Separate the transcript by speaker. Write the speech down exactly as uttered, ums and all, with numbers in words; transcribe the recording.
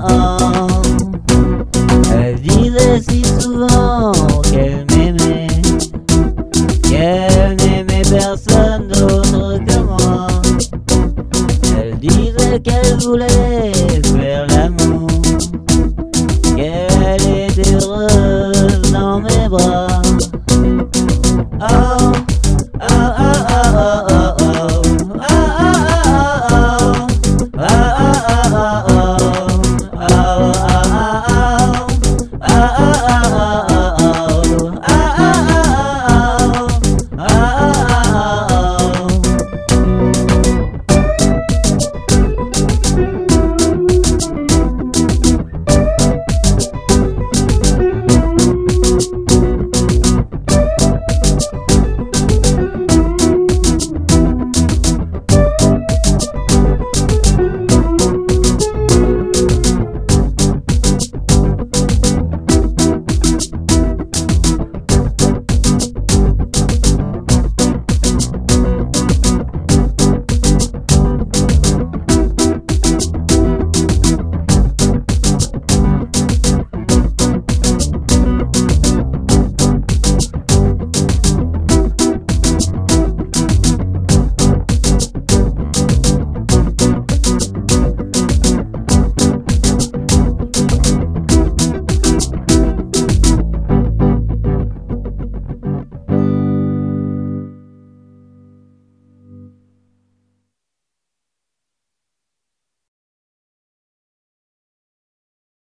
Speaker 1: oh. Elle disait si souvent qu'elle m'aimait, qu'elle n'aimait personne d'autre que moi. Elle disait qu'elle voulait faire l'amour, qu'elle était heureuse dans mes bras. Oh, oh, oh, oh, oh, oh, oh, oh, oh, oh, oh, oh, oh, oh, oh, oh, oh, oh, oh,